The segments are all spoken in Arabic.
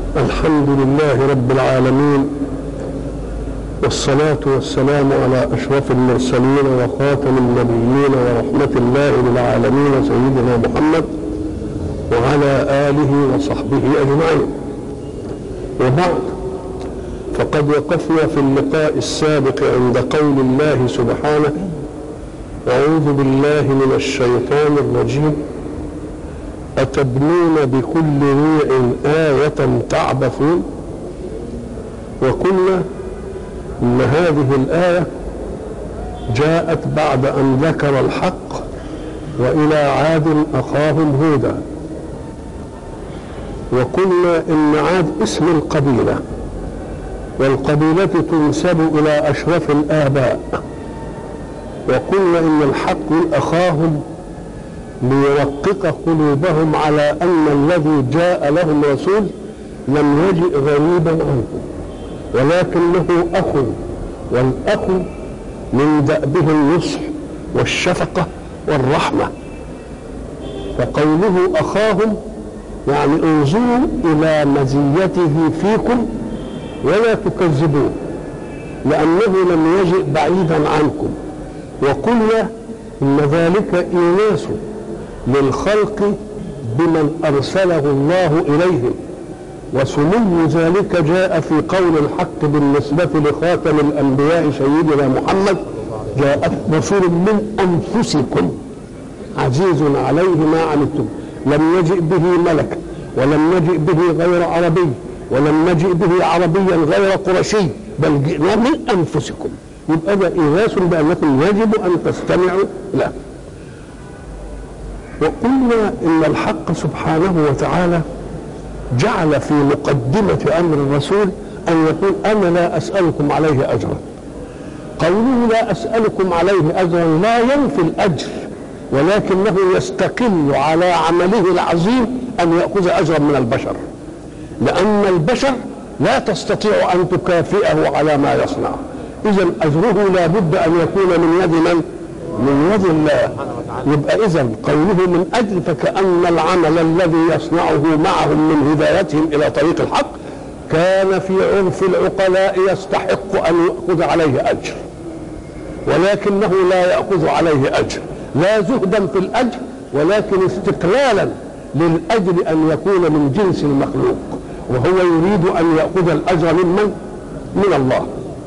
الحمد لله رب العالمين، والصلاة والسلام على أشرف المرسلين وخاتم النبيين ورحمة الله للعالمين سيدنا محمد وعلى آله وصحبه أجمعين. وبعد، فقد وقفنا في اللقاء السابق عند قول الله سبحانه: أعوذ بالله من الشيطان الرجيم، أتبنون بكل ريع آية تعبثون. وقلنا إن هذه الآية جاءت بعد أن ذكر الحق وإلى عاد أخاهم هودا، وقلنا إن عاد اسم القبيلة، والقبيلة تنسب إلى أشرف الآباء. وقلنا إن الحق أخاهم ليرقق قلوبهم على أن الذي جاء لهم رسول لم يجئ غريبا عنهم، ولكنه أخ، والأخ من دأبه النصح والشفقة والرحمة. فقوله أخاهم يعني انظروا إلى مزيته فيكم ولا تكذبوه، لأنه لم يجئ بعيدا عنكم. وقلنا إن ذلك إيناس للخلق بمن أرسله الله إليهم، وسمو ذلك جاء في قول الحق بالنسبة لخاتم الأنبياء سيدنا محمد: جاءت رسول من أنفسكم عزيز عليه ما عنتم. لم يجئ به ملك، ولم يجئ به غير عربي، ولم نجئ به عربيا غير قرشي، بل جئنا من أنفسكم. يبقى ده إيناس بأنكم يجب أن تستمعوا له. وقلنا إن الحق سبحانه وتعالى جعل في مقدمة أمر الرسول أن يقول: أنا لا أسألكم عليه أجرا. قوله لا أسألكم عليه أجرا لا ينفي الأجر، ولكنه يستقل على عمله العظيم أن يأخذ أجرا من البشر، لأن البشر لا تستطيع أن تكافئه على ما يصنع. إذن أجره لا بد أن يكون من يد من؟ من يد الله. يبقى إذن قوله من أجل، فكأن العمل الذي يصنعه معهم من هدايتهم إلى طريق الحق كان في عرف العقلاء يستحق أن يأخذ عليه أجر، ولكنه لا يأخذ عليه أجر، لا زهدا في الأجر، ولكن استقلالا للأجر أن يكون من جنس المخلوق، وهو يريد أن يأخذ الأجر ممن؟ من الله.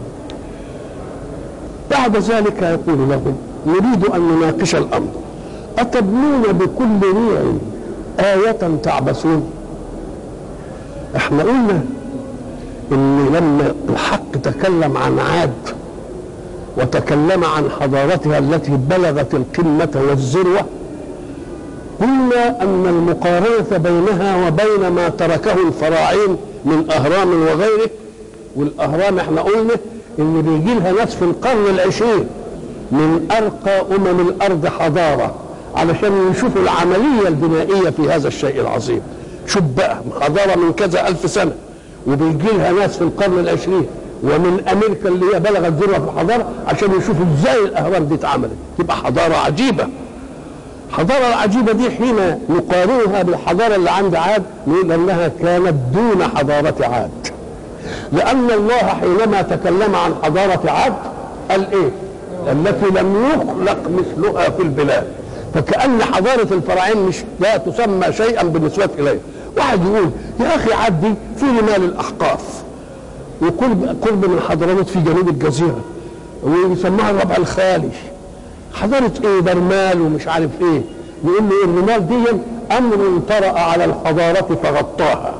بعد ذلك يقول لهم: نريد أن نناقش الأمر. أتبنون بكل ريع آية تعبثون. احنا قلنا إن لما الحق تكلم عن عاد وتكلم عن حضارتها التي بلغت القمة والذروة، قلنا أن المقارنة بينها وبين ما تركه الفراعين من أهرام وغيره، والأهرام احنا قلنا إن بيجي لها ناس في القرن العشرين من أرقى الأرض حضارة علشان يشوفوا العملية البنائية في هذا الشيء العظيم. شوف بقى، حضارة من كذا ألف سنة، وبيجي لها ناس في القرن العشرين ومن أمريكا اللي هي بلغت ذروة في الحضارة عشان يشوفوا إزاي الأهرام دي اتعملت. تبقى حضارة عجيبة. الحضارة العجيبة دي حين نقارنها بالحضارة اللي عند عاد نقول أنها كانت دون حضارة عاد، لأن الله حينما تكلم عن حضارة عاد قال إيه؟ التي لم يخلق مثلها في البلاد. فكأن حضارة الفراعين مش لا تسمى شيئا بالنسبة إليه. واحد يقول: يا أخي عاد دي في رمال الأحقاف، وقرب من حضرموت في جنوب الجزيرة، ويسموها الربع الخالي. حضارة إيه؟ ده رمال ومش عارف إيه. يقول له الرمال دي أمر طرأ على الحضارة فغطاها،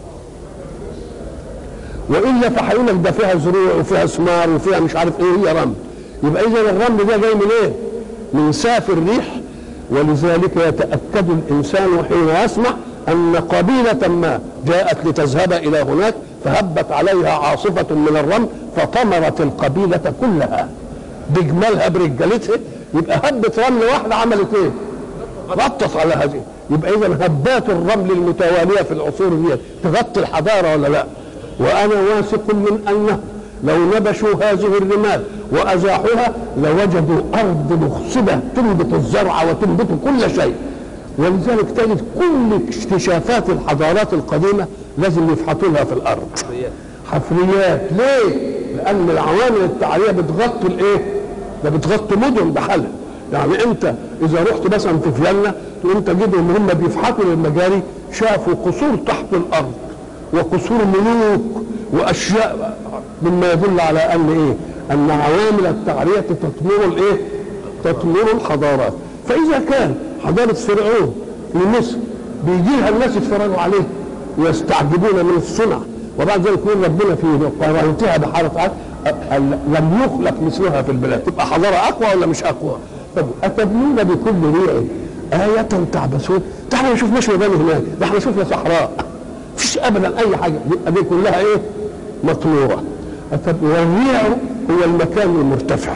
وإلا فهيقول لك ده فيها زروع وفيها ثمار وفيها مش عارف إيه، هي رمل. يبقى إذا الرمل ده جاي من إيه؟ من ساف الريح. ولذلك يتأكد الإنسان حين يسمع أن قبيلة ما جاءت لتذهب إلى هناك فهبت عليها عاصفة من الرمل فطمرت القبيلة كلها بجمالها برجالتها. يبقى هبة رمل واحدة عملت إيه؟ غطت على هذه. يبقى إذا هبات الرمل المتوالية في العصور دي تغطي الحضارة ولا لا؟ وأنا واثق من أنه لو نبشوا هذه الرمال وأزاحوها لوجدوا أرض مخصبة تنبت الزرع وتنبت كل شيء. ولذلك تجد كل اكتشافات الحضارات القديمة لازم يفحطوا لها في الارض حفريات. ليه؟ لان العوامل التعريه بتغطي الايه؟ ده بتغطي مدن بحالها. يعني انت اذا رحت مثلا في فيينا تقوم تجدهم هم بيفحطوا للمجاري شافوا قصور تحت الارض وقصور ملوك واشياء مما يدل على ان ايه؟ ان عوامل التعريه تطمر الايه؟ تطمر الحضارات. فاذا كان حضاره فرعون في مصر بيجي لها الناس يتفرجوا عليه ويستعجبون من الصنع، وبعد ذلك يقول ربنا في قرنتها بحاره لم يخلق مثلها في البلاد، تبقى حضاره اقوى ولا مش اقوى؟ طب اتبنون بكل ريع آية تعبثون؟ ده احنا ما شفناش مباني هناك، ده احنا شفنا صحراء مفيش ابدا اي حاجه، يبقى دي كلها ايه؟ مطموره. والريع هو المكان المرتفع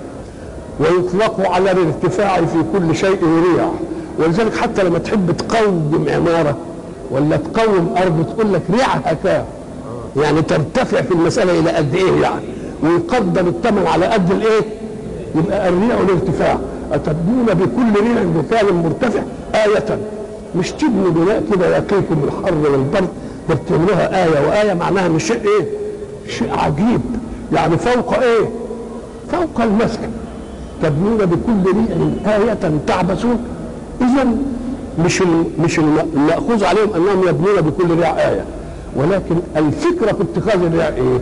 ويطلق على الارتفاع في كل شيء ريع، ولذلك حتى لما تحب تقوم عماره ولا تقوم ارض تقول لك ريعها كام، يعني ترتفع في المساله الى قد ايه يعني، ويقدر الثمن على قد الايه؟ يبقى الريع والارتفاع. أتبنون بكل ريع مكان مرتفع آية، مش تبنوا بناء كده يقيكم الحر والبرد، ده بتعملوها آية، وآية معناها مش شيء ايه؟ شيء عجيب، يعني فوق ايه؟ فوق المسكن. تبنون بكل ريع آية تعبثون. إذا مش المأخوذ عليهم أنهم يبنون بكل ريع آية، ولكن الفكرة في اتخاذ الريع ايه؟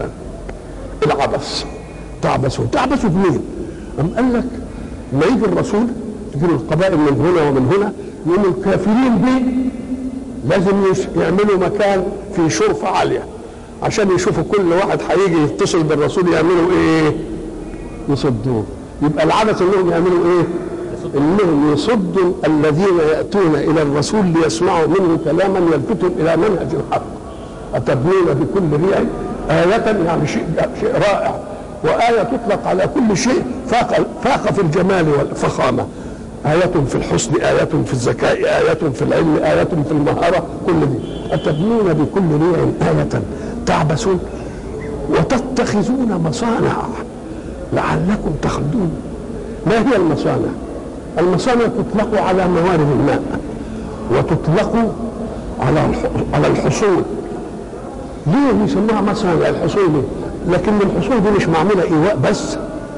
العبث. تعبثوا بمين؟ أم قال لك ما يجي الرسول تجي القبائل من هنا ومن هنا يقوموا الكافرين به لازم يعملوا مكان في شرفة عالية عشان يشوفوا كل واحد هيجي يتصل بالرسول يعملوا ايه؟ يصدوه. يبقى العبث انهم يعملوا ايه؟ انهم يصدوا الذين ياتون الى الرسول ليسمعوا منه كلاما يلفتهم الى منهج الحق. اتبنون بكل ريع آية، يعني شيء رائع، وآية تطلق على كل شيء فاق في الجمال والفخامة. آية في الحسن، آية في الذكاء، آية في العلم، آية في المهارة، كل دي. أتبنون بكل ريع آية تعبثون وتتخذون مصانع لعلكم تخلدون. ما هي المصانع؟ المصانع تطلق على موارد الماء وتطلق على الحصول. ليه يسموها مصانع الحصول دي؟ لكن الحصول دي مش معموله ايواء بس،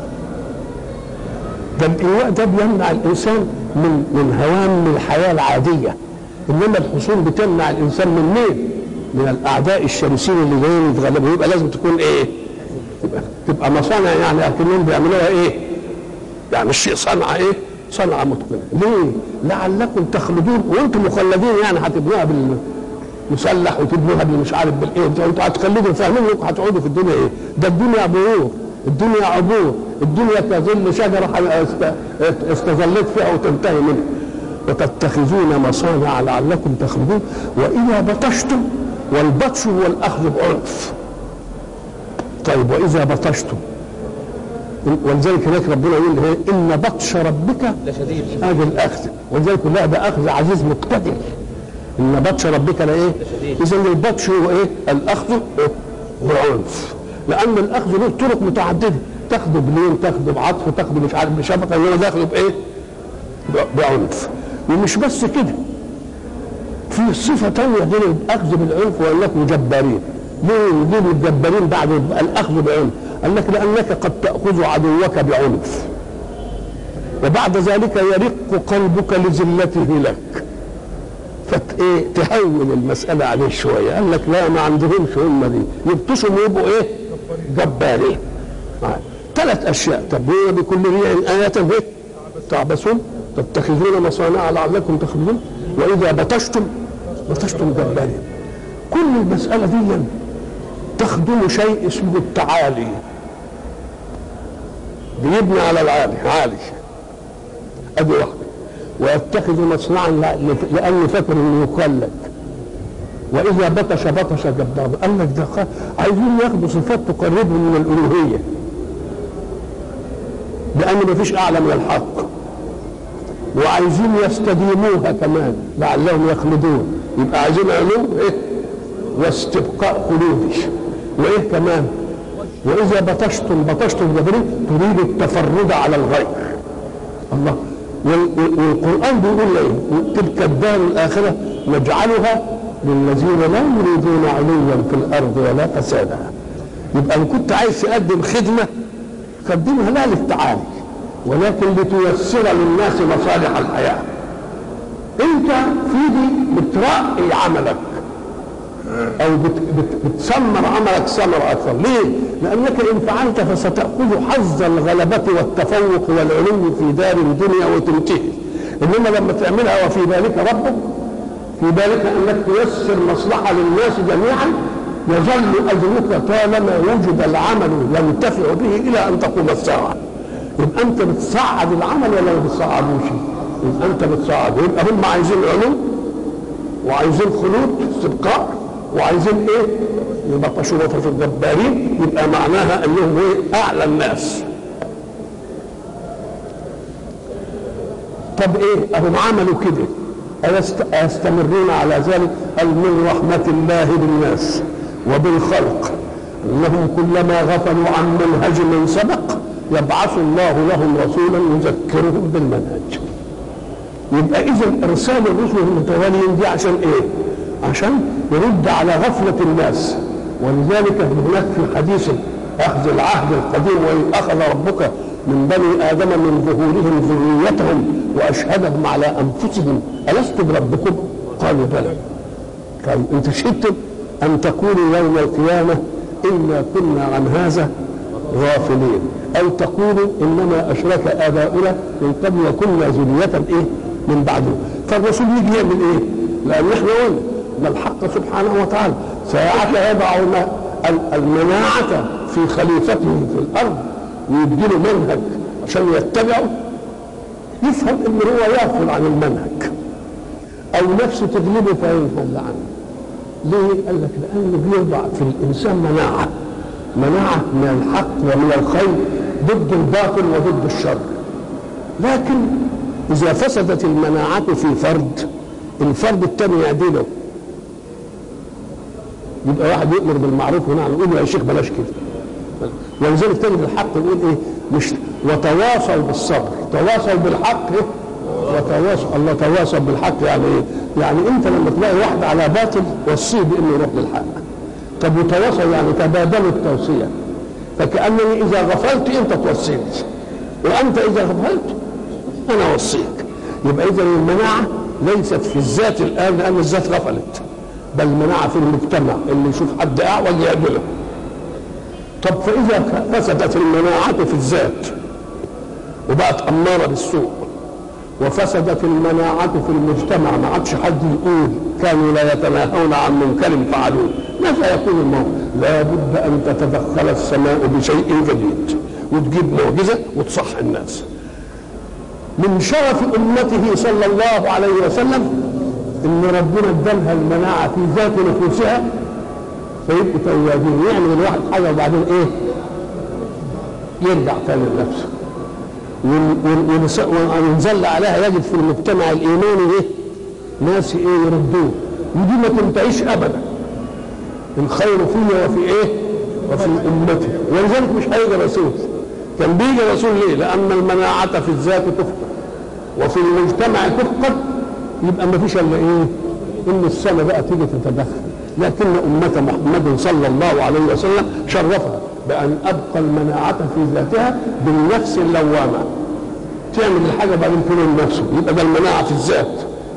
ده الايواء ده بيمنع الانسان من هوام الحياه العاديه، انما الحصول بتمنع الانسان من مين؟ من الاعداء الشمسيين اللي جايين يتغلبوا. يبقى لازم تكون ايه؟ تبقى مصانع، يعني لكنهم بيعملوها ايه؟ يعني الشيء صنعه ايه؟ صنعه متقنه. ليه؟ لعلكم تخلدون، وانتم مخلدين، يعني هتبنوها مسلح وتبنوها مش عارف بالايه، انتوا هتخلدوا فاهمين انكم هتقعدوا في الدنيا ايه؟ ده الدنيا مرور، الدنيا عبور، الدنيا كظل شجره استظلت فيها وتنتهي منها. وتتخذون مصانع لعلكم تخلدون واذا بطشتم، والبطش هو الاخذ بعنف. طيب واذا بطشتم، ولذلك هناك ربنا يقول ان بطش ربك لشديد، هذا الاخذ، ولذلك لا ده اخذ عزيز مقتدر. ان بطش ربك لايه؟ اذا البطش هو ايه؟ الاخذ بعنف، لان الاخذ له طرق متعدده، تاخذه بلين، تاخذه بعطف، تاخذه مش عارف بشفقه، انما تاخذه بايه؟ بعنف. ومش بس كده، في صفه ثانيه غير الاخذ بالعنف، وانكم جبارين. ليه الجبارين بعد الاخذ بعنف؟ قال لك لانك قد تاخذ عدوك بعنف وبعد ذلك يرق قلبك لذلته لك، تهون المسألة عليه شوية. قال لك لا، ما عندهمش هم دي، يبطشوا ويبقوا ايه؟ جبارين. ثلاث اشياء: تبنون بكل ريع آية تعبثون، تتخذون مصانع لعلكم تخلدون، واذا بطشتم جبارين. كل المسألة دي تخدم شيء اسمه التعالي، بيبني على العالي، عالي، ادي واحدة. ويتخذ مصنعا لانه فاكر انه يقلد. واذا بطش جبار. قال لك ده عايزين ياخدوا صفات تقربهم من الالوهيه، لان ما فيش اعلى من الحق، وعايزين يستديموها كمان لعلهم يخلدون. يبقى عايزين علو ايه؟ واستبقاء خلودي. وايه كمان؟ واذا بطشتم جبارين تريد التفرد على الغير. الله. والقرآن بيقول ايه؟ تلك الدار الآخرة نجعلها للذين لا يريدون علوا في الارض ولا فسادا. يبقى ان كنت عايز تقدم خدمه قدمها لا للتعالي ولكن لتيسر للناس مصالح الحياه. انت في دي بترقي عملك او بتسمر عملك ثمر اكثر. ليه؟ لانك ان فعلت فستاخذ حظ الغلبه والتفوق والعلو في دار الدنيا وتنتهي. انما لما تعملها وفي بالك ربك، في بالك انك تيسر مصلحه للناس جميعا، يظل اجرك طالما وجد العمل ينتفع به الى ان تقوم الساعه. يبقى انت بتصعد العمل ولا ما بتصعدوش؟ يبقى انت بتصعد. يبقى هم عايزين علو وعايزين خلود استبقاء وعايزين ايه؟ يبطشوا بطش الجبارين. يبقى معناها انهم ايه؟ اعلى الناس. طب ايه؟ اهم عملوا كده أيستمرون على ذلك؟ قال من رحمة الله بالناس وبالخلق انهم كلما غفلوا عن منهج من سبق يبعث الله لهم رسولا يذكرهم بالمنهج. يبقى اذا ارسال الرسل المتواليين دي عشان ايه؟ عشان يرد على غفلة الناس. ولذلك هناك في حديث اخذ العهد القديم وإذ اخذ ربك من بني ادم من ظهورهم ذريتهم واشهدهم على انفسهم الست بربكم؟ قالوا بلى. قال انت شهدتم ان تقولوا يوم القيامه انا كنا عن هذا غافلين، او تقولوا انما اشرك اباؤنا من قبل وكنا ذريه ايه من بعده. فالرسول يجي يعمل ايه؟ لان احنا قلنا ان الحق سبحانه وتعالى ساعة يضع المناعة في خليفته في الارض ويديله منهج عشان يتبعه، يفهم ان هو يغفل عن المنهج او نفسه تغلبه فينفل عنه. ليه؟ قال لك لانه بيوضع في الانسان مناعه من الحق ومن الخير ضد الباطل وضد الشر. لكن اذا فسدت المناعه في فرد، الفرد الثاني يعدله. يبقى واحد يؤمر بالمعروف ونهى عن المنكر، يا شيخ بلاش كده. ولذلك تجد الحق يقول ايه؟ مش وتواصل بالصبر، تواصل بالحق ايه؟ وتواصل. الله تواصل بالحق يعني ايه؟ يعني انت لما تلاقي واحد على باطل وصيه بانه يروح للحق. طب وتواصل يعني تبادلوا التوصيه. فكانني اذا غفلت انت توصيني، وانت اذا غفلت انا اوصيك. يبقى اذا المناعه ليست في الذات الان لان الذات غفلت، بل المناعه في المجتمع اللي يشوف حد اعوج يعدله. طب فاذا فسدت المناعه في الذات وبقت اماره بالسوء وفسدت المناعه في المجتمع، ما عادش حد يقول كانوا لا يتناهون عن منكر فعلوه، ماذا يكون الموقف؟ لابد ان تتدخل السماء بشيء جديد وتجيب معجزه وتصح الناس. من شرف امته صلى الله عليه وسلم ان ربنا ادالها المناعه في ذات نفوسها فيبقوا توابين. يعمل الواحد حاجه وبعدين ايه؟ يرجع تاني لنفسه. ونزل عليها يجد في المجتمع الايماني ايه؟ ناس ايه؟ يردوه. ودي ما تنتهيش ابدا. الخير فيه وفي ايه؟ وفي امته. ولذلك مش هيجي رسول. كان بيجي رسول ليه؟ لان المناعه في الذات تفقد وفي المجتمع تفقد. يبقى ما فيش الا ايه؟ ان السنه بقى تيجي تتدخل. لكن امه محمد صلى الله عليه وسلم شرفها بان ابقى المناعه في ذاتها بالنفس اللوامه. تعمل الحاجه بعدين تلوم نفسه، يبقى ده المناعه في الذات.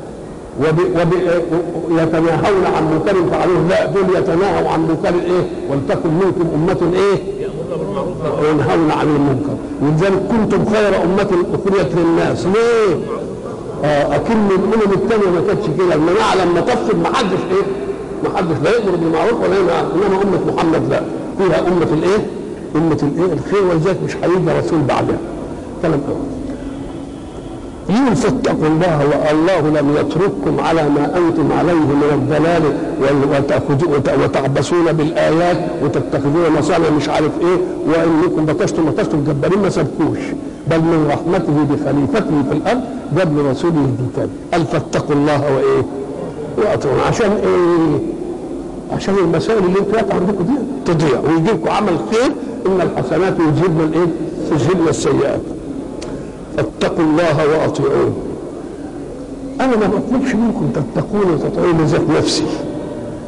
يتناهون عن منكر فعلوه، لا دول يتناهوا عن منكر ايه؟ ولتكن منكم امه ايه؟ ينهون عن المنكر. ولذلك كنتم خير امه اخرجت للناس. ليه؟ اكن الامم الثانيه ما كانتش كده. المناعه لما تفسد ما حدش ايه؟ ما حدش لا يامر بالمعروف ولا ينهى. انما امه محمد لا، فيها امه الايه؟ امه الايه؟ الخير. ولذلك مش هيجي رسول بعدها. كلام اول. يقول فاتقوا الله والله لم يترككم على ما انتم عليه من الضلال وتعبسون بالايات وتتخذون مصانع مش عارف ايه، وانكم بطشتم الجبارين ما سبكوش، بل من رحمته بخليفته في الارض جاب لرسوله الكتاب. قال فاتقوا الله وايه؟ واطيعون. عشان ايه؟ عشان المسائل اللي انتوا عندكم دي تضيع ويجي لكم عمل خير. ان الحسنات يذهبن الايه؟ يذهبن السيئات. اتقوا الله واطيعون. انا ما بطلبش منكم تتقون وتطيعون لذات نفسي،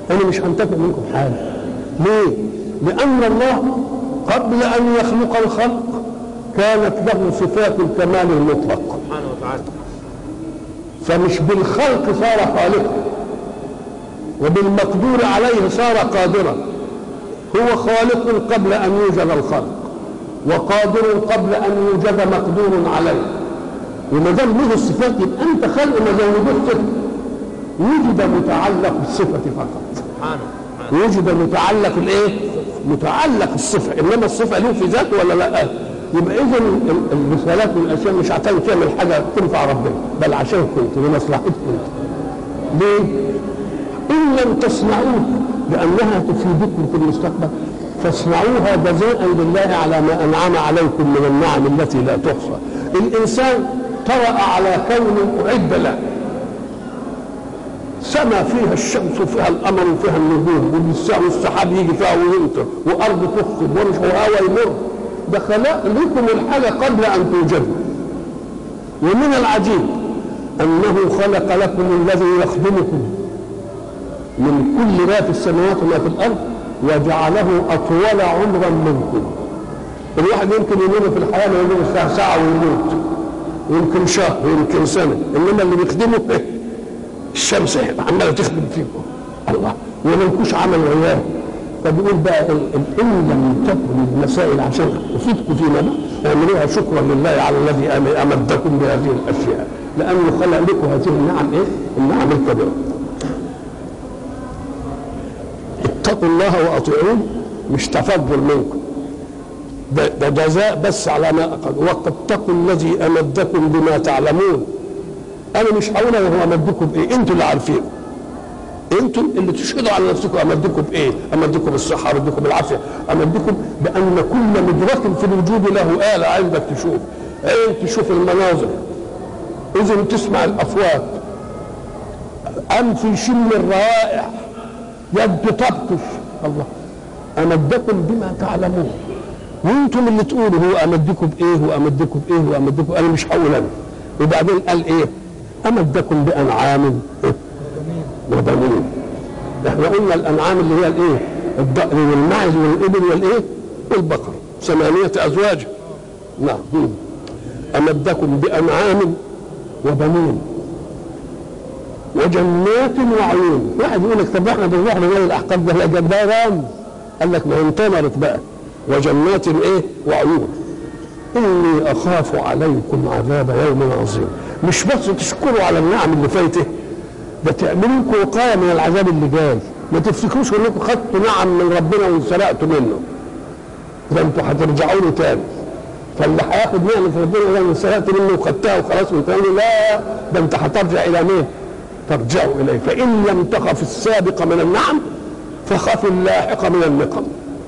انا مش هنتفع منكم حاجه. ليه؟ لان الله قبل ان يخلق الخلق كانت له صفات الكمال المطلق سبحانه وتعالى، فمش بالخلق صار خالقا وبالمقدور عليه صار قادرا. هو خالق قبل ان يوجد الخلق وقادر قبل ان يوجد مقدور عليه. وما دام له الصفات يبقى انت خلق ما زودوش صفه، وجد متعلق بالصفه فقط. وجد متعلق الايه؟ متعلق الصفه، انما الصفه له في ذاته ولا لا؟ يبقى اذا الرسالات والاشياء مش عشان تعمل حاجه تنفع ربنا، بل عشان كنت لمصلحتكم انت. ليه؟ ان لم تصنعوه لانها تفيدكم في المستقبل فاصنعوها جزاء لله على ما انعم عليكم من النعم التي لا تحصى. الانسان طرأ على كون اعد له، سما فيها الشمس وفيها القمر وفيها النجوم والسحاب يجي فيها ويمطر وارض تخصب وهواء يمر. ده خلق لكم الحاجه قبل ان توجدوا. ومن العجيب انه خلق لكم الذي يخدمكم من كل ما في السماوات وما في الارض وجعله اطول عمرا منكم. الواحد يمكن يمر في الحياه ما يمر ساعه ويموت، يمكن شهر ويمكن سنه، انما اللي بيخدمه الشمس عماله تخدم فيكم الله وملكوش عمل وياه. فبيقول بقى ان لم تكن المسائل عشان افيدكم فيما اعملوها شكرا لله على الذي امدكم بهذه الاشياء، لانه خلق لكم هذه النعم ايه؟ النعم الكبيره. اتقوا الله واطيعون، مش تفضل منكم، ده جزاء بس على ما أقل. واتقوا الذي امدكم بما تعلمون. انا مش هقول هو امدكم بايه، انتوا اللي عارفين، انتوا اللي تشهدوا على نفسكم امدكم بايه. امدكم بالصحه، امدكم بالعافيه، امدكم بان كل مدرك في الوجود له آلة عندك تشوف، عين تشوف المناظر، اذن تسمع الاصوات، انف يشم الروائح، يد تبطش. الله امدكم بما تعلمون، وانتم اللي تقولوا هو امدكم بايه وامدكم بايه وامدكم. انا مش هقول انا. وبعدين قال ايه؟ امدكم بانعام وبنين. احنا قلنا الانعام اللي هي الايه؟ الضأن والمعز والابل والايه؟ والبقر، 8 ازواج. نعم. امدكم بانعام وبنين وجنات وعيون. واحد يقول لك طب احنا بنروح لغير الاحقاب ده ده رمز. قال لك ما انتمرت بقى. وجنات ايه؟ وعيون. اني اخاف عليكم عذاب يوم عظيم. مش بس تشكروا على النعم اللي فايته، ده تعملوا لكم وقايه من العذاب اللي جاي. ما تفتكروش انكم خدتوا نعم من ربنا وانسرقتوا منه، ده انتوا هترجعوا له تاني. فاللي هياخد نعمه ربنا ده انسرقت منه وخدتها وخلاص وانت لا، ده انت هترجع الى مين؟ ترجعوا اليه. فان لم تخف السابق من النعم فخف اللاحق من النقم.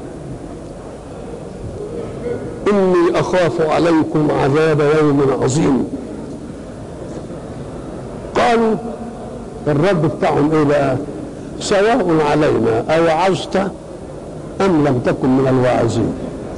إني أخاف عليكم عذاب يوم عظيم. قالوا الرد بتاعهم إيه بقى؟ سواء علينا أوعظت أم لم تكن من الواعظين.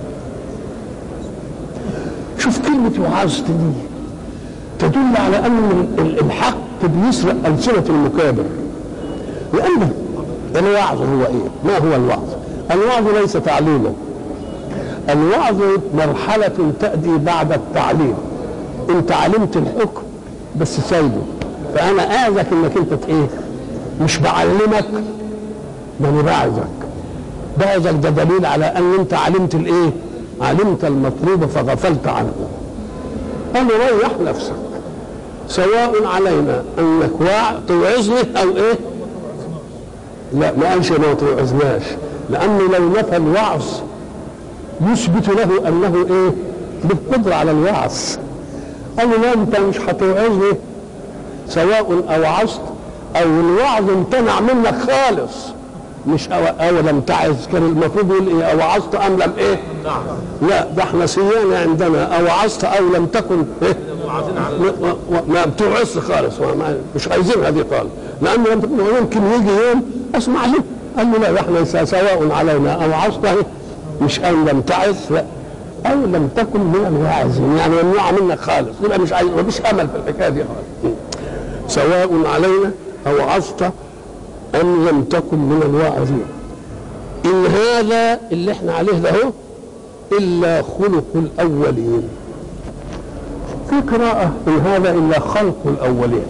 شوف كلمة وعظت دي تدل على أن الحق بيسرق ألسنة المكابر. لأن الوعظ هو إيه؟ ما هو الوعظ؟ الوعظ ليس تعليما. الوعظ مرحلة تأتي بعد التعليم. انت علمت الحكم بس سايبه، فأنا آذك انك انت ايه؟ مش بعلمك، ده انا بعظك ده دليل على ان انت علمت الايه؟ علمت المطلوب فغفلت عنه. انا ريح نفسك. سواء علينا انك توعظني او ايه؟ لا ما قالش ما توعظناش، لانه لو نفى الوعظ يثبت له انه ايه؟ بالقدره على الوعظ. قال له لا انت مش هتوعظني، سواء اوعظت او الوعظ امتنع منك خالص. مش او لم تعظ، كان المفروض يقول ايه؟ اوعظت ام لم ايه؟ لا ده احنا سيانه عندنا اوعظت او لم تكن ايه؟ ما بتوعظش خالص، مش عايزين هذه خالص، لانه يمكن يجي يوم اسمع له. قال له لا احنا سواء علينا اوعظت ايه؟ مش أو لم تعظ، لا أو لم تكن من الواعظين، يعني ممنوعة منك خالص، يبقى مش عايز، مفيش أمل في الحكاية دي خالص. سواء علينا أو وعظت أم لم تكن من الواعظين. إن هذا اللي احنا عليه ده هو إلا خلق الأولين. في قراءة إن هذا إلا خلق الأولين،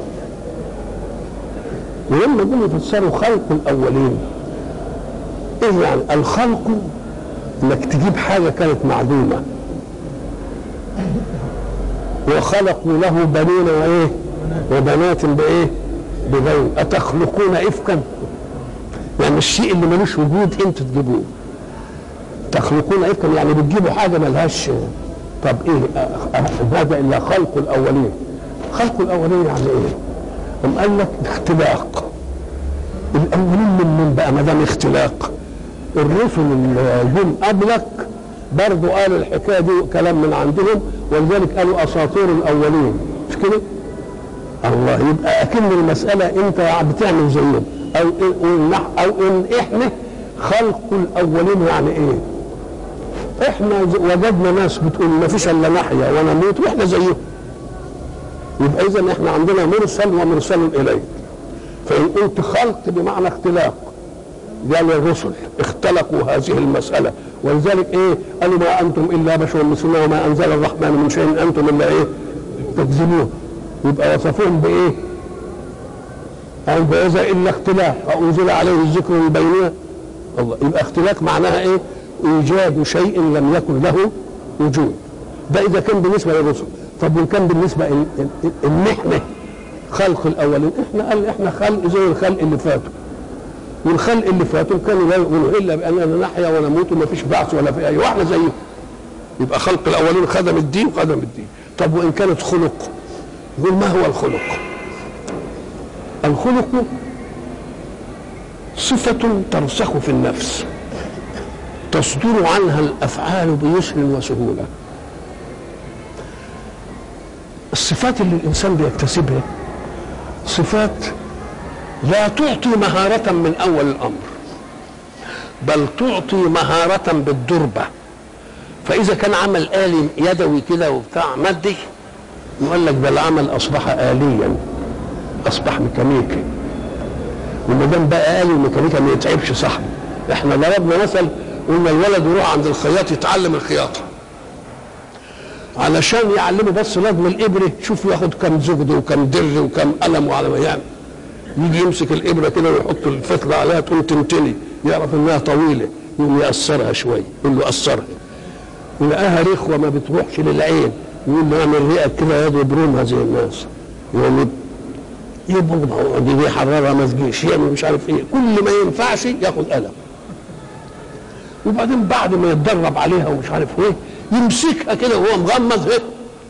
ولما جم يفسروا خلق الأولين إيه يعني؟ الخلق إنك تجيب حاجة كانت معدومة، وخلقوا له بنين وإيه وبنات بإيه ببين. أتخلقون إفكا، يعني الشيء اللي ملوش وجود انتوا تجيبوه. تخلقون إفكا يعني بتجيبوا حاجة ملهاش. طب إيه هذا إلا خلق الأولين؟ خلق الأولين يعني إيه؟ قام قال لك اختلاق. الأولين من بقى ما دام اختلاق؟ الرسل اللي جم قبلك برضه قالوا الحكايه دي كلام من عندهم، ولذلك قالوا اساطير الاولين، مش كده؟ الله، يبقى اكن المساله انت بتعمل زيهم، او ان احنا خلق الاولين يعني ايه؟ احنا وجدنا ناس بتقول ما فيش الا نحيا ونموت واحنا زيهم، يبقى اذا احنا عندنا مرسل ومرسل اليه. فان قلت خلق بمعنى اختلاق، قال الرسل اختلقوا هذه المسألة، ولذلك ايه قالوا ما انتم الا بشر مثلنا وما انزل الرحمن من شيء انتم الا ايه تكذبون. يبقى وصفوهم بايه؟ قال اذا الا اختلاق انزل عليه الذكر من بيننا. الله، يبقى اختلاق معناها ايه؟ ايجاد شيء لم يكن له وجود. ده اذا كان بالنسبة للرسل. طب وان كان بالنسبة ان احنا خلق الاولين، احنا قال احنا خلق زي الخلق اللي فاتوا، والخلق اللي فاتوا كانوا لا يؤمنوا الا باننا نحيا ونموت وما فيش بعث ولا في اي، واحنا زيهم. يبقى خلق الاولين خدم الدين وخدم الدين. طب وان كانت خلق، يقول ما هو الخلق؟ الخلق صفة ترسخ في النفس تصدر عنها الافعال بيسر وسهولة. الصفات اللي الانسان بيكتسبها صفات لا تعطي مهارة من أول الأمر، بل تعطي مهارة بالدربة. فإذا كان عمل آلي يدوي كده وبتاع مادي، يقول لك ده العمل أصبح آليا، أصبح ميكانيكي. وما دام بقى آلي وميكانيكا ما يتعبش صاحبه. إحنا ضربنا مثل قلنا الولد يروح عند الخياط يتعلم الخياطة، علشان يعلمه بس لازم الإبرة، شوف ياخد كم زغد وكم در وكم قلم وعلى ما يعمل. يجي يمسك الابره كده ويحط الفتله عليها تقوم تنتني، يعرف انها طويله، يقوم يقصرها شويه، يقول له قصرها. يلاقيها رخوه ما بتروحش للعين، يقول له اعمل رئه كده يد يبرمها زي الناس، يقوم يبرمها دي حرارها ما تجيش، يعمل مش عارف ايه، كل ما ينفعش ياخد قلم. وبعدين بعد ما يتدرب عليها ومش عارف ايه يمسكها كده وهو مغمض هيك.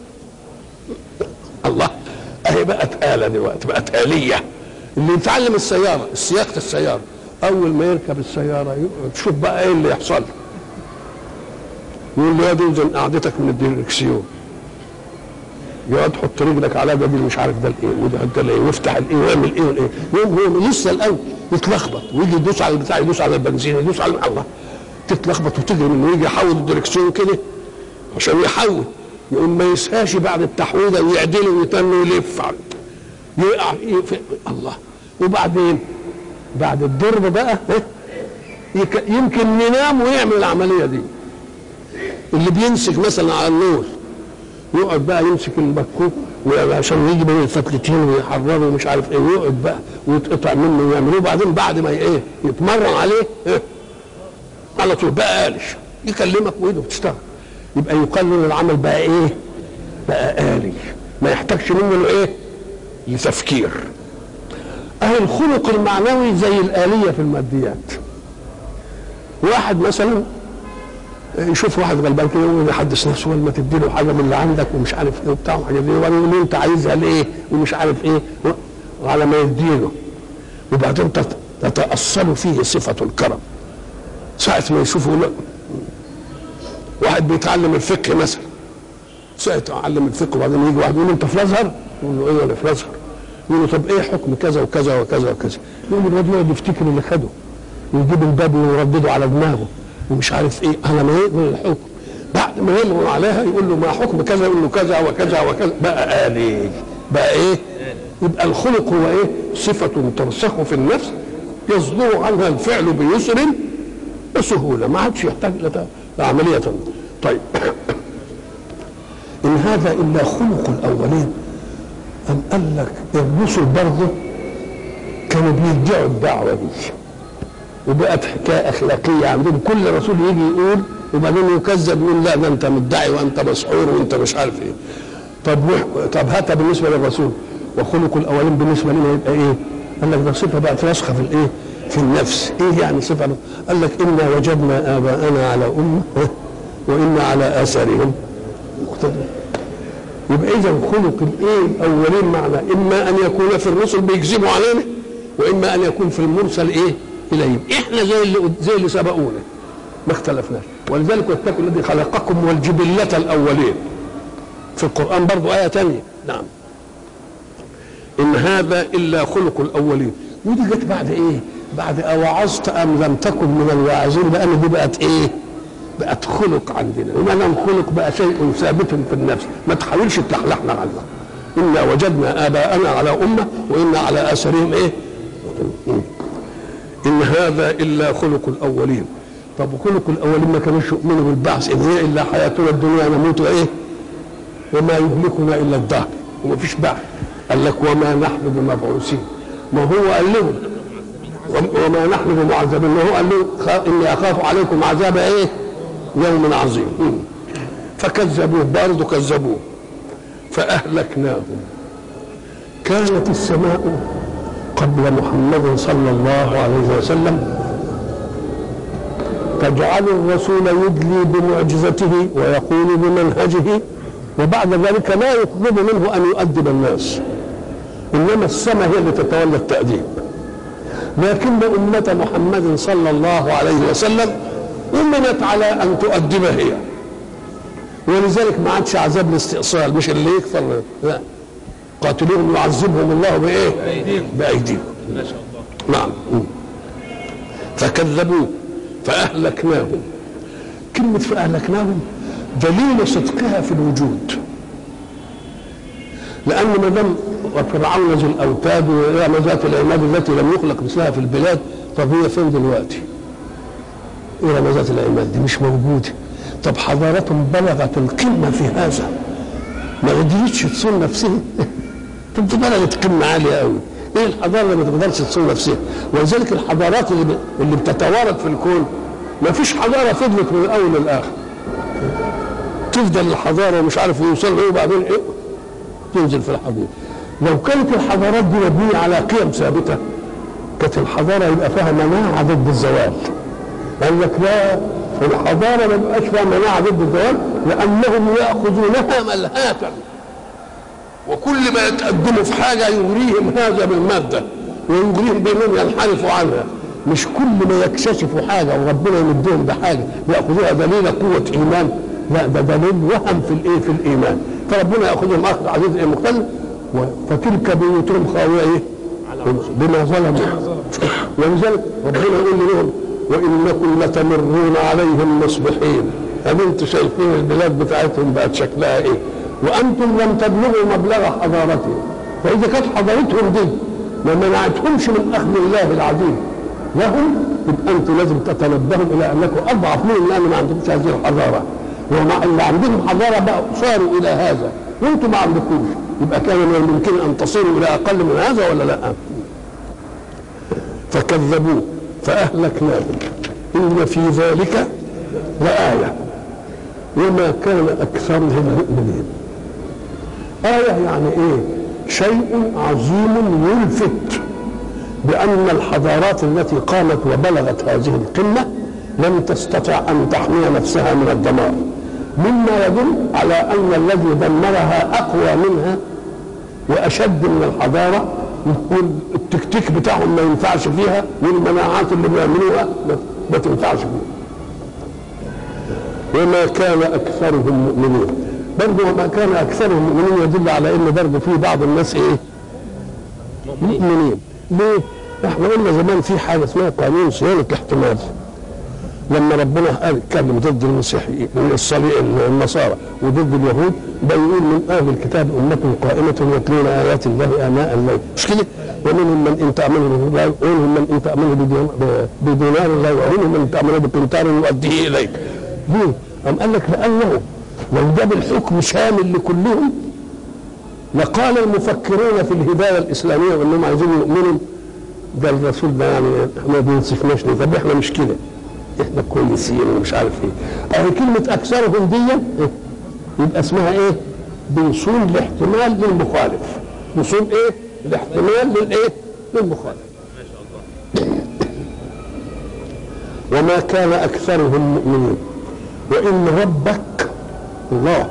الله، اهي بقت آلة دلوقتي، بقت آلية. اللي يتعلم السيارة، سياقة السيارة، أول ما يركب السيارة تشوف بقى إيه اللي يحصل له. يقول له يا دوزن قعدتك من الديركسيون، يقعد تحط رجلك على ده مش عارف ده الإيه وده الإيه، وافتح الإيه ويعمل إيه والإيه. يوم هو لسه الأول يتلخبط ويجي يدوس على البتاع، يدوس على البنزين، يدوس على الله، تتلخبط وتجري منه ويجي يحول الديركسيون كده عشان يحول، يقوم ما يسهاش بعد التحويضة ويعدله ويتنه ويلف يقع الله. وبعدين بعد الضرب بقى يمكن ينام ويعمل العمليه دي. اللي بيمسك مثلا على النور يقعد بقى يمسك المكوك عشان يجي بين الفتلتين ويحرره ومش عارف ايه، ويقعد بقى ويتقطع منه ويعملوه. بعدين بعد ما ايه يتمرن عليه على طول بقى آلش يكلمك وايده بتشتغل. يبقى يقال له العمل بقى ايه؟ بقى آلي، ما يحتاجش منه ايه؟ لتفكير. اهي الخلق المعنوي زي الآلية في الماديات. واحد مثلا يشوف واحد غلبان كده ويحدث نفسه ولا ما تديله حاجه من اللي عندك ومش عارف ايه وبتاع وحاجات دي، ويقول له انت عايزها ليه ومش عارف ايه، وعلى ما يديله. وبعدين تتأصل فيه صفة الكرم. ساعة ما يشوفه واحد بيتعلم الفقه مثلا، ساعة يتعلم الفقه وبعدين يجي واحد يقول له انت في الازهر؟ يقول له ايوه انا في الازهر. يقول له طب ايه حكم كذا وكذا وكذا وكذا؟ يقول له الراجل يقعد يفتكر اللي خده ويجيب الباب ويردده على دماغه ومش عارف ايه، على ما يقبل الحكم. بعد ما يلغوا عليها يقول له ما حكم كذا، يقول له كذا وكذا وكذا، بقى آلي، بقى ايه؟ يبقى الخلق هو ايه؟ صفة ترسخ في النفس يصدر عنها الفعل بيسر وسهوله، ما عادش يحتاج لعمليه. طيب ان هذا الا خلق الاولين. أم قال لك الرسل برضه كانوا بيدعوا الدعوه دي، وبقت حكايه اخلاقيه عندهم، كل رسول يجي يقول وبعدين يكذب يقول لا ده انت مدعي وانت مسحور وانت مش عارف ايه. طب هاتها بالنسبه للرسول وخلق الاولين بالنسبه لنا يبقى ايه؟ قال لك ده صفه بقت راسخه في الايه؟ في النفس. ايه يعني صفه؟ قال لك انا وجدنا اباءنا على امه وانا على اثارهم مقتدون. يبقى اذا خلق الايه الاولين معنى اما ان يكون في الرسل بيكذبوا علينا، واما ان يكون في المرسل ايه؟ اليهم. احنا زي اللي سبقونا ما اختلفناش. ولذلك واتقوا الذي خلقكم والجبلة الاولين في القرآن برضو آية تانية. نعم إن هذا إلا خلق الأولين. ودي جت بعد إيه؟ بعد أوعظت أم لم تكن من الواعظين، لأن دي بقت إيه؟ بقت خلق عندنا، وما دام خلق بقى شيء ثابت في النفس، ما تحاولش تلحلحنا عنه. إنا وجدنا آباءنا على أمة وإنا على آثارهم إيه؟ إن هذا إلا خلق الأولين. طب خلق الأولين ما كانوش يؤمنوا بالبعث، إن هي إلا حياتنا الدنيا نموت إيه؟ وما يهلكنا الا الدهر، وما فيش بعد. قال لك وما نحن بمبعوثين. ما هو قال لهم وما نحن بمعذبين، ما هو قال لهم اني اخاف عليكم عذاب ايه؟ يوم عظيم. فكذبوه برضه كذبوه فاهلكناهم. كانت السماء قبل محمد صلى الله عليه وسلم تجعل الرسول يدلي بمعجزته ويقول بمنهجه، وبعد ذلك لا يطلب منه ان يؤدب الناس، انما السماء هي اللي تتولى التأديب. لكن أمة محمد صلى الله عليه وسلم أمنت على أن تؤدب هي، ولذلك ما عادش عذاب الاستئصال، مش اللي يكفر لا، قاتلوهم يعذبهم الله بإيه؟ بأيديهم. ما شاء الله. نعم. فكذبوا فأهلكناهم. كلمة فأهلكناهم دليل صدقها في الوجود، لأن ما دام وفرعون ذو الأوتاد وإرم ذات العماد التي لم يخلق مثلها في البلاد، طب هي فين دلوقتي؟ إرم ذات العماد دي مش موجودة. طب حضارة بلغت القمة في هذا ما قدرتش تصون نفسها. طب دي بلغت قمة عالية قوي. إيه الحضارة اللي ما تقدرش تصون نفسها؟ ولذلك الحضارات اللي بتتوارد في الكون ما فيش حضارة فضلت من الأول للآخر. تفضل الحضاره ومش عارف يوصل ايه وبعدين ايه تنزل في الحضيض. لو كانت الحضارات دي مبنيه على قيم ثابته كانت الحضاره يبقى فيها مناعه ضد الزوال. قال لك لا، الحضاره ما بيبقاش فيها مناعه ضد الزوال لانهم ياخذونها ملهاة، وكل ما يتقدموا في حاجه يغريهم هذا بالماده ويغريهم بانهم ينحرفوا عنها. مش كل ما يكتشفوا حاجه وربنا يمدهم بحاجه بياخذوها دليل قوه ايمان، لا ده دليل وهم في الايه؟ في الايمان. فربنا ياخذهم اخذ عزيز ايه مختلف. فتلك بيوتهم خاويه ايه؟ بما ظلموا. ولذلك ربنا يقول لهم وانكم لتمرون عليهم مصبحين. هذه انتم شايفين البلاد بتاعتهم بقت شكلها ايه؟ وانتم لم تبلغوا مبلغ حضارتهم. فاذا كانت حضارتهم دي ما منعتهمش من اخذ الله العظيم لهم، يبقى انتم لازم تتنبهوا الى انكم اضعف منهم لان ما عندكمش هذه الحضاره. ومع اللي عندهم حضاره بقى صاروا الى هذا وانتم ما عندكوش، يبقى كان من الممكن ان تصيروا الى اقل من هذا ولا لا؟ فكذبوه فاهلكناهم ان في ذلك لآية وما كان اكثرهم مؤمنين. آية يعني ايه؟ شيء عظيم يلفت بأن الحضارات التي قامت وبلغت هذه القمة لم تستطع أن تحمي نفسها من الدمار، مما يدل على أن الذي دمرها أقوى منها وأشد من الحضارة، والتكتيك بتاعهم ما ينفعش فيها، والمناعات اللي بيعملوها ما تنفعش فيها. وما كان أكثرهم مؤمنين. برضه وما كان أكثرهم مؤمنين يدل على أن برضه في بعض الناس إيه؟ مؤمنين. ليه؟ احنا قلنا زمان في حاجه اسمها قانون صيانه الاحتمال. لما ربنا قال اتكلم ضد المسيحيين النصارى وضد اليهود، ده يقول من اهل الكتاب امه قائمه يتلون ايات الله اناء الليل، مش كده؟ ومنهم من إن تأمنه ومنهم من إن تأمنه بدينار لا ومنهم من تأمنه بقنطار يؤديه إليك. ليه؟ أم قال لك لأنه لو جاب الحكم شامل لكلهم لقال المفكرون في الهداية الإسلامية وأنهم عايزين يؤمنوا ده الرسول ده يعني احنا ما بينصفناش ليه؟ طب احنا مش كده، احنا كويسين ومش عارف ايه. اهي كلمة أكثرهم دي يبقى اسمها ايه؟ بوصول الاحتمال للمخالف. وصول ايه؟ الاحتمال للايه؟ للمخالف. ما شاء الله. وما كان أكثرهم مؤمنين وإن ربك الله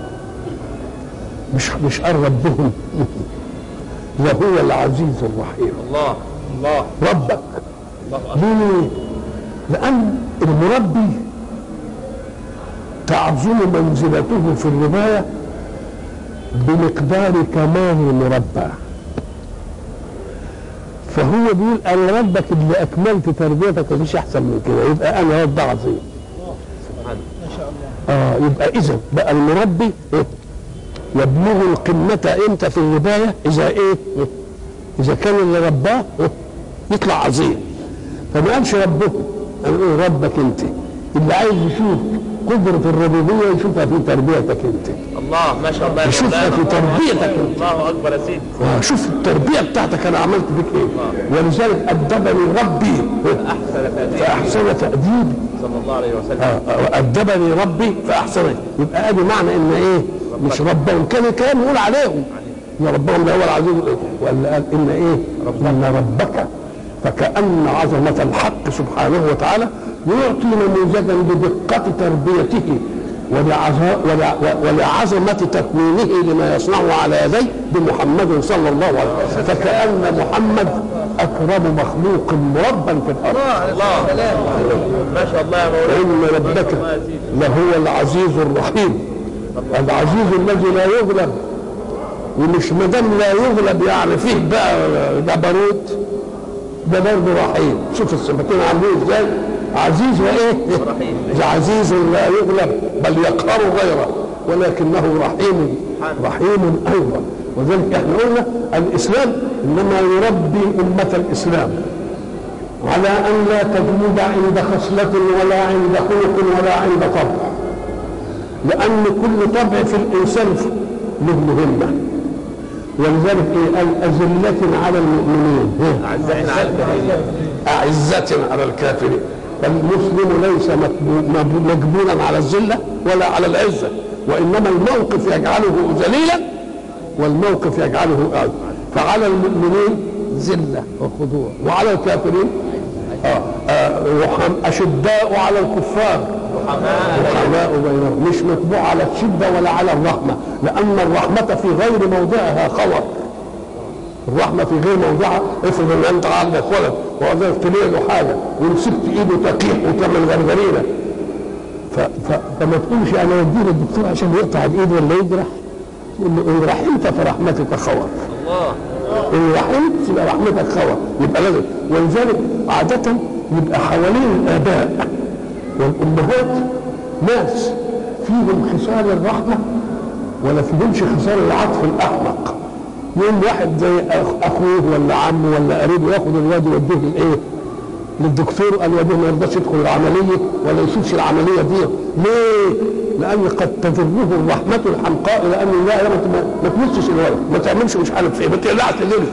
مش ربهم وهو العزيز الرحيم. الله ربك. ليه؟ لأن المربي تعظم منزلته في الرباية بمقدار كمال المربى، فهو بيقول أنا ربك اللي أكملت تربيتك مفيش أحسن من كده، يبقى أنا رب عظيم. ما شاء الله. يبقى إذا بقى المربي يبلغ القمة امتى في الرباية؟ إذا إيه؟ إذا كان اللي رباه يطلع عظيم. فما قالش ربكم، قال ربك أنت. اللي عايز يشوف قدرة الربوبية يشوفها في تربيتك أنت. الله ما شاء الله. يشوفها في تربيتك أنت. الله أكبر يا سيدي. شوف التربية بتاعتك أنا عملت بك إيه. ولذلك أدبني ربي فأحسن تأديبي صلى الله عليه وسلم. أدبني ربي فأحسن. يبقى أدي معنى إن إيه؟ مش ربهم كان يقول عليهم يا ربهم ده هو العزيز، ولا قال إن إيه؟ إن ربك. فكأن عظمة الحق سبحانه وتعالى يعطي نموذجا بدقة تربيته ولعظمة تكوينه لما يصنعه على يديه بمحمد صلى الله عليه وسلم. فكأن محمد أكرم مخلوق مربى في الأرض. الله ما شاء الله يا مولانا. إن ربك لهو العزيز الرحيم، العزيز الذي لا يغلب. ومش مدام لا يغلب يعني فيه بقى جبروت، ده برضه رحيم. شوف الصفتين عاملين ازاي، عزيز وايه؟ عزيز لا يغلب بل يقهر غيره، ولكنه رحيم ايضا. وذلك احنا قلنا الاسلام انما يربي امه الاسلام على ان لا تجمد عند خصله ولا عند خلق ولا عند طبع، لان كل طبع في الانسان له مهمه. ولذلك ايه قال أذلة على المؤمنين أعزة على الكافرين. فالمسلم ليس مجبولا على الذلة ولا على العزة، وإنما الموقف يجعله ذليلا والموقف يجعله أعز. فعلى المؤمنين ذلة وخضوع، وعلى الكافرين أشداء على الكفار رحماء بينهم. مش مطبوع على الشدة ولا على الرحمة، لأن الرحمة في غير موضعها خور. الرحمة في غير موضعها. افرض ان انت عندك ولد وقدرت تلاقي له حاجة ومسكت ايده تقيح وتعمل غرغرينة، فما تقولش انا وديه للدكتور عشان يقطع الايد ولا يجرح. تقول له ان رحمت فرحمتك خور. الله. ان رحمت يبقى رحمتك خور. يبقى لازم. ولذلك عادة يبقى حوالين الآباء والأمهات ناس فيهم خصال الرحمة ولا فيهمش خصال العطف الأحمق. يوم واحد زي أخوه ولا عمه ولا قريبه ياخد الواد يوديه لإيه؟ للدكتور، قال الواد ما يرضاش يدخل العملية ولا يشوفش العملية دي. ليه؟ لأن قد تجره الرحمة الحمقاء، لأن لا ما تمسش الولد، ما تعملش مش عارف إيه، ما تقلعش الليل.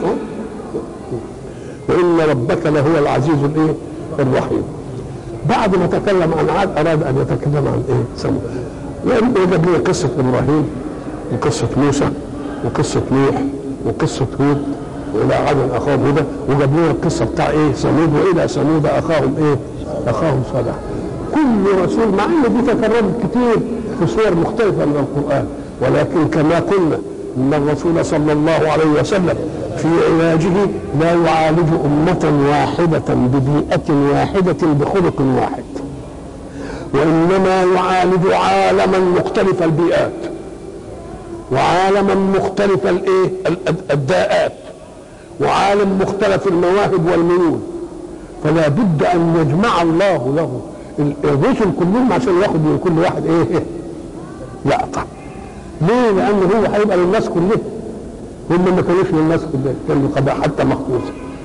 وإن ربك لهو العزيز الإيه؟ الرحيم. بعد ما تكلم عن عاد أراد أن يتكلم عن إيه؟ ثمود. وجاب لنا قصة إبراهيم وقصة موسى وقصة نوح وقصة هود وإلى عاد أخاهم هدى، وجاب لنا القصة بتاع إيه؟ ثمود. وإلى ثمود أخاهم إيه؟ أخاهم صالح. كل رسول مع إن دي تكررت كتير في صور مختلفة من القرآن، ولكن كما قلنا إن الرسول صلى الله عليه وسلم في علاجه لا يعالج أمة واحدة ببيئة واحدة بخلق واحد، وإنما يعالج عالما مختلف البيئات وعالما مختلف الداءات وعالم مختلف المواهب والميول. فلا بد أن يجمع الله له الرسل كلهم عشان ياخد من كل واحد إيه؟ لقطة. ليه؟ لأنه هو هيبقى للناس كلها. هم ما كانوش للناس كلها، كانوا قضاء حتى مخصوصة.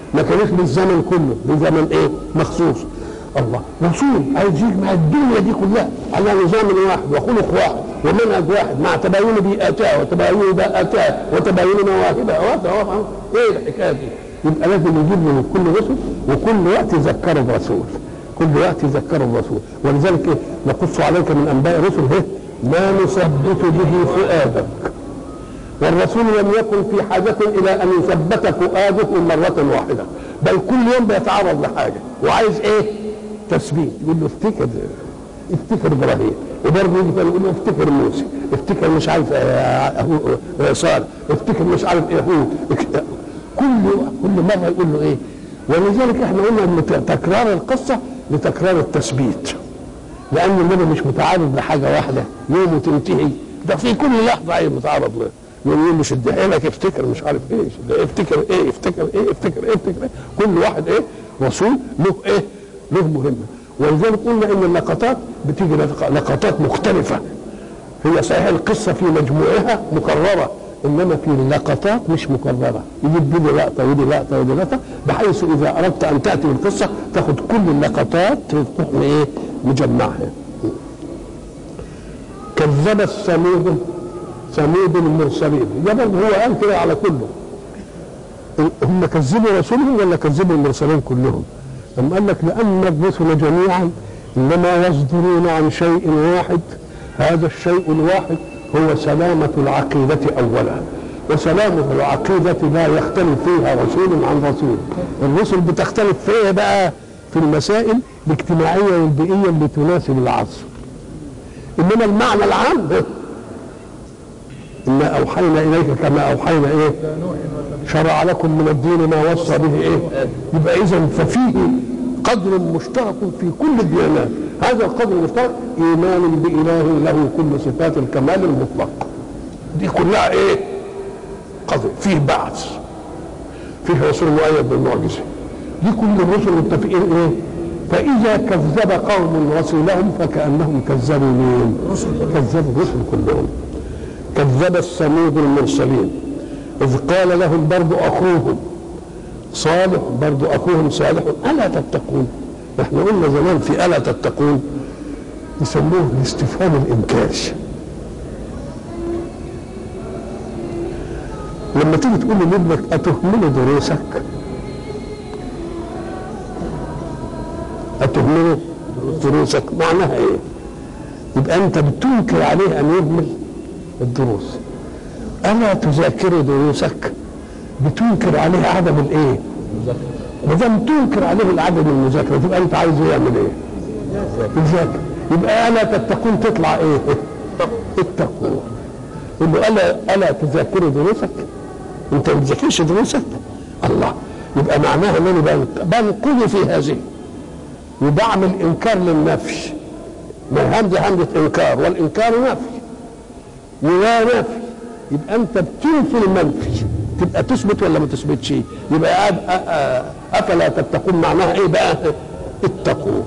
ما كانوش بالزمن كله، بزمن ايه مخصوص. الله رسول عايز يجمع الدنيا دي كلها على نظام واحد وخلق واحد ومنهج واحد مع تباين بيئاتها وتباين دقاتها وتباين مواهبها. ايه الحكايه دي؟ يبقى لازم يجيب له كل رسل وكل وقت يذكروا برسول، كل وقت يذكروا برسول. ولذلك ايه؟ نقص عليك من انباء الرسل ايه؟ ما نثبت به فؤادك. والرسول لم يكن في حاجة إلى أن يثبت فؤاده مرة واحدة، بل كل يوم بيتعرض لحاجة وعايز إيه؟ تثبيت. يقول له افتكر إبراهيم، وبرضه يجي يقول له افتكر موسى، افتكر مش عارف صالح، افتكر مش عارف إيه هود. كل مرة يقول له إيه؟ ولذلك إحنا قلنا إن تكرار القصة لتكرار التثبيت، لأن النبي مش متعرض لحاجة واحدة يوم وتنتهي، ده في كل لحظة عايز متعرض له. يقول مش اديها لك افتكر مش عارف ايه، افتكر ايه افتكر ايه افتكر ايه افتكر ايه. كل واحد ايه رسول له ايه له مهمه. ولذلك قلنا ان اللقطات بتيجي لقطات مختلفه. هي صحيح القصه في مجموعها مكرره، انما في اللقطات مش مكرره، يجيب دي لقطه ودي لقطه ودي لقطه، بحيث اذا اردت ان تاتي بالقصه تاخد كل اللقطات تكون ايه مجمعها. كذب ثمود المرسلين. ده برضه هو قال كده على كله. هم كذبوا رسولهم ولا كذبوا المرسلين كلهم؟ أم قال لك لأن الرسل جميعا إنما يصدرون عن شيء واحد، هذا الشيء الواحد هو سلامة العقيدة أولا، وسلامة العقيدة لا يختلف فيها رسول عن رسول. الرسل بتختلف فيها بقى في المسائل الاجتماعية والبيئية اللي تناسب العصر، إنما المعنى العام إنا أوحينا إليك كما أوحينا إيه؟ شرع لكم من الدين ما وصى به إيه؟ يبقى إذن ففيه قدر مشترك في كل الديانات. هذا القدر المشترك إيمان بإله له كل صفات الكمال المطلق. دي كلها إيه؟ قدر فيه بعث، فيه رسول مؤيد بالمعجزة. دي كل الرسل متفقين إيه؟ فإذا كذب قوم رسولهم فكأنهم كذبوا مين؟ كذبوا الرسل كلهم. كذب الثمود المرسلين إذ قال لهم برضو أخوهم صالح، برضو أخوهم صالح ألا تتقون. احنا قلنا زمان في ألا تتقون يسموه الاستفهام الإنكاري. لما تيجي تقول لابنك أتهمل دروسك، أتهمل دروسك معناها إيه؟ يبقى أنت بتنكر عليه أن يهمل الدروس. ألا تذاكر دروسك، بتنكر عليه عدم الايه؟ ما دام تنكر عليه العدم المذاكره تبقى انت عايزه يعمل ايه؟ يذاكر. يبقى الا تتقون تطلع ايه؟ اتقوا. يقول له الا تذاكر دروسك؟ انت ما بتذاكرش دروسك؟ الله. يبقى معناها ان انا بنقل في هذه وبعمل انكار للنفي. ما همزه انكار، والانكار نفي ولا نفي. يبقى انت بتنفي المنفي، تبقى تثبت ولا ما تثبتش؟ يبقى افلا تتقون معناها ايه بقى؟ اتقوا.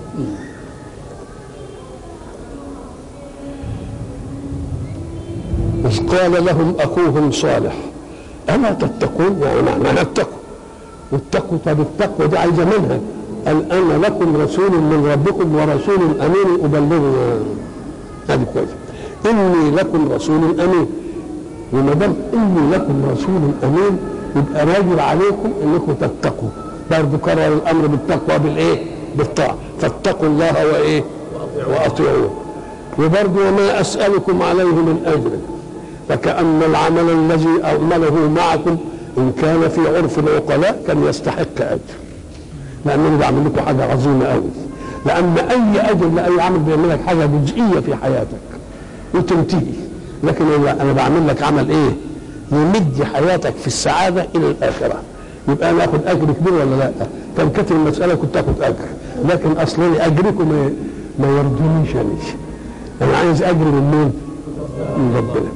إذ قال لهم اخوهم صالح الا تتقون، يعني معناها اتقوا. واتقوا، طب التقوى دي عايزه منهج. قال انا لكم رسول من ربكم ورسول امين ابلغكم. هذه كويس. اني لكم رسول امين. وما دام اني لكم رسول امين يبقى راجل عليكم انكم تتقوا. برضه كرر الامر بالتقوى بالايه؟ بالطاعه. فاتقوا الله وايه؟ واطيعوه. وبرضه وما اسالكم عليه من اجر، فكأن العمل الذي اعمله معكم ان كان في عرف العقلاء كان يستحق اجر، لانني بعمل لكم حاجه عظيمه قوي. لان اي اجر لاي عمل بيعمل لك حاجه جزئيه في حياتك وتنتهي، لكن انا بعمل لك عمل ايه؟ يمد حياتك في السعاده الى الاخره. يبقى انا اخد اجر كبير ولا لا؟ كان كانت المساله كنت اخد اجر، لكن اصلا اجركم ما يرضونيش. انا عايز اجر من مين؟ من ربنا.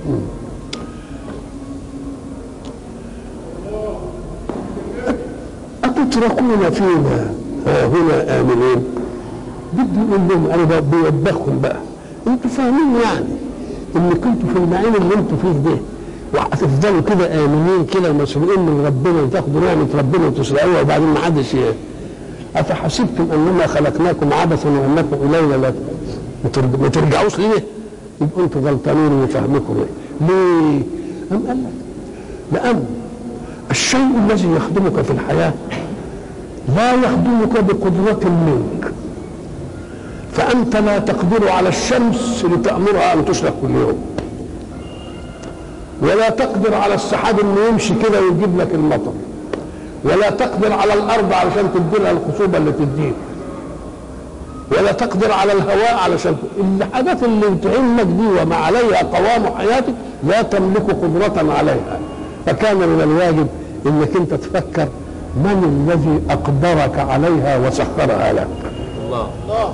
اتتركون فينا هنا امنين. بدي يقول لهم انا بيوبخهم بقى، انتوا فاهمين يعني ان كنتوا في النعيم اللي انتوا فيه ده وهتفضلوا كده امنين كده مسؤولين من ربنا وتاخدوا نعمه ربنا وتسرقوها وبعدين ما حدش افحسبتم انما خلقناكم عبثا وانكم الينا لا ما ترجعوش ليه؟ يبقوا انتوا غلطانين وفهمكم ليه؟ أم قال لك لأن الشيء الذي يخدمك في الحياة لا يخدمك بقدرة منك، فأنت لا تقدر على الشمس لتأمرها أن تشرق كل يوم، ولا تقدر على السحاب انه يمشي كده ويجيب لك المطر، ولا تقدر على الارض علشان تدي لها الخصوبه اللي تديك، ولا تقدر على الهواء علشان الحاجات اللي بتهمك دي وما عليها قوام حياتك لا تملك قدره عليها. فكان من الواجب انك انت تفكر من الذي اقدرك عليها وسخرها لك. الله.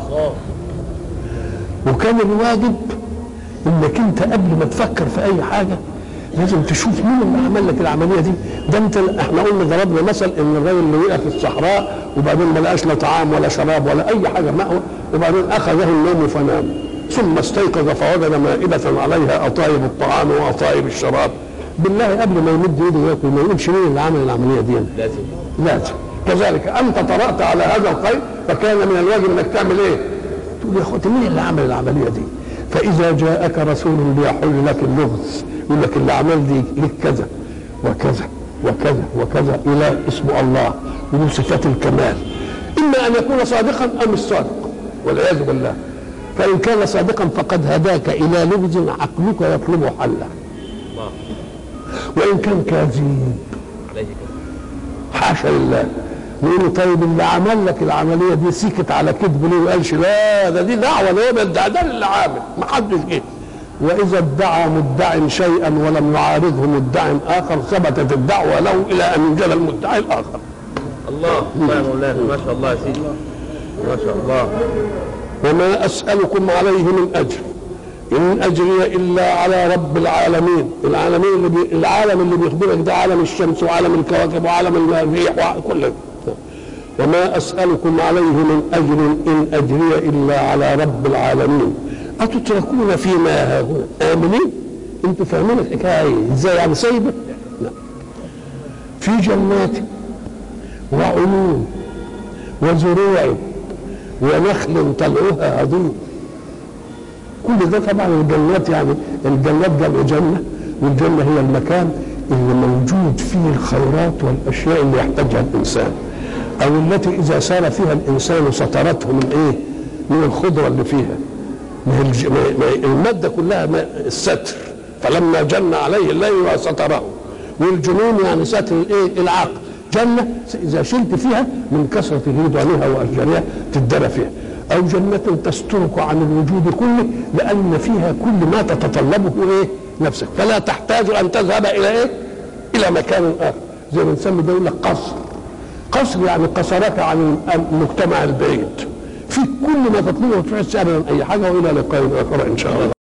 وكان الواجب انك انت قبل ما تفكر في اي حاجه لازم تشوف مين اللي عمل لك العمليه دي. ده انت احنا قلنا ضربنا مثل ان الراجل اللي وقع في الصحراء وبعدين ما لقاش لا طعام ولا شراب ولا اي حاجه مأوى، وبعدين اخذه النوم فنام، ثم استيقظ فوجد مائدة عليها اطايب الطعام واطايب الشراب. بالله قبل ما يمد ايده ياكل ما يقولش مين اللي عمل العمليه دي؟ لازم. كذلك انت طرأت على هذا الخير فكان من الواجب انك تعمل ايه؟ تقول يا اخوتي مين اللي عمل العمليه دي؟ فاذا جاءك رسول ليحل لك اللغز يقول لك اللي عمل دي لك كذا وكذا وكذا وكذا الى اسمه الله وله صفات الكمال، اما ان يكون صادقا ام الصادق والعياذ بالله. فان كان صادقا فقد هداك الى لغز عقلك يطلب حله، وان كان كاذب حاشا لله نقول طيب اللي عمل لك العمليه دي سكت على كذب ليه وقالش لا ده دي دعوه ليه ده اللي عامل ما حدش جه. واذا ادعى مدع شيئا ولم يعارضه مدع اخر ثبتت الدعوه له الى ان ينجل المدعي الاخر. الله يا مولانا ما شاء الله يا سيدي ما شاء الله. وما اسالكم عليه من اجر ان اجري الا على رب العالمين. العالم اللي بيخبرك ده عالم الشمس وعالم الكواكب وعالم الريح وكل. وما اسالكم عليه من اجر ان اجري الا على رب العالمين. أتتركون فيما هاهنا آمنين؟ أنتوا فاهمين الحكاية إزاي يعني سايبة؟ لا. في جنات وعيون وزروع ونخل طلعها هضيم. كل ده طبعا الجنات يعني الجنات جمع جنة، والجنة هي المكان اللي موجود فيه الخيرات والأشياء اللي يحتاجها الإنسان، أو التي إذا سار فيها الإنسان سطرته من إيه؟ من الخضرة اللي فيها. المادة كلها الستر، فلما جن عليه الليل ستره. والجنون يعني ستر الايه؟ العقل. جنة اذا شلت فيها من كثرة رضوانها واشجارها تدرى فيها، او جنة تسترك عن الوجود كله لان فيها كل ما تتطلبه ايه؟ نفسك، فلا تحتاج ان تذهب الى ايه؟ الى مكان اخر. زي ما نسمي ده يقول لك قصر. قصر يعني قصرك عن المجتمع البعيد، في كل ما تطلبه وتحس ابدا اي حاجه. والى لقاء اخر ان شاء الله.